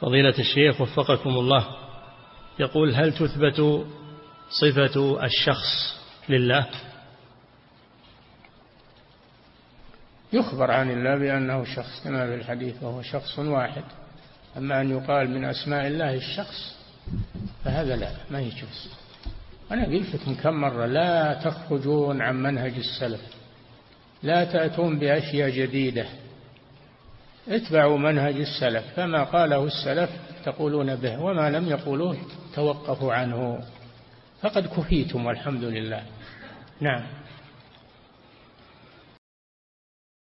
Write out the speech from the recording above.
فضيلة الشيخ وفقكم الله، يقول: هل تثبت صفة الشخص لله؟ يخبر عن الله بأنه شخص كما في الحديث، وهو شخص واحد. أما أن يقال من أسماء الله الشخص فهذا لا، ما يجوز. أنا قلت لكم كم مرة: لا تخرجون عن منهج السلف، لا تأتون بأشياء جديدة، اتبعوا منهج السلف، فما قاله السلف تقولون به، وما لم يقولوه توقفوا عنه، فقد كفيتم والحمد لله. نعم.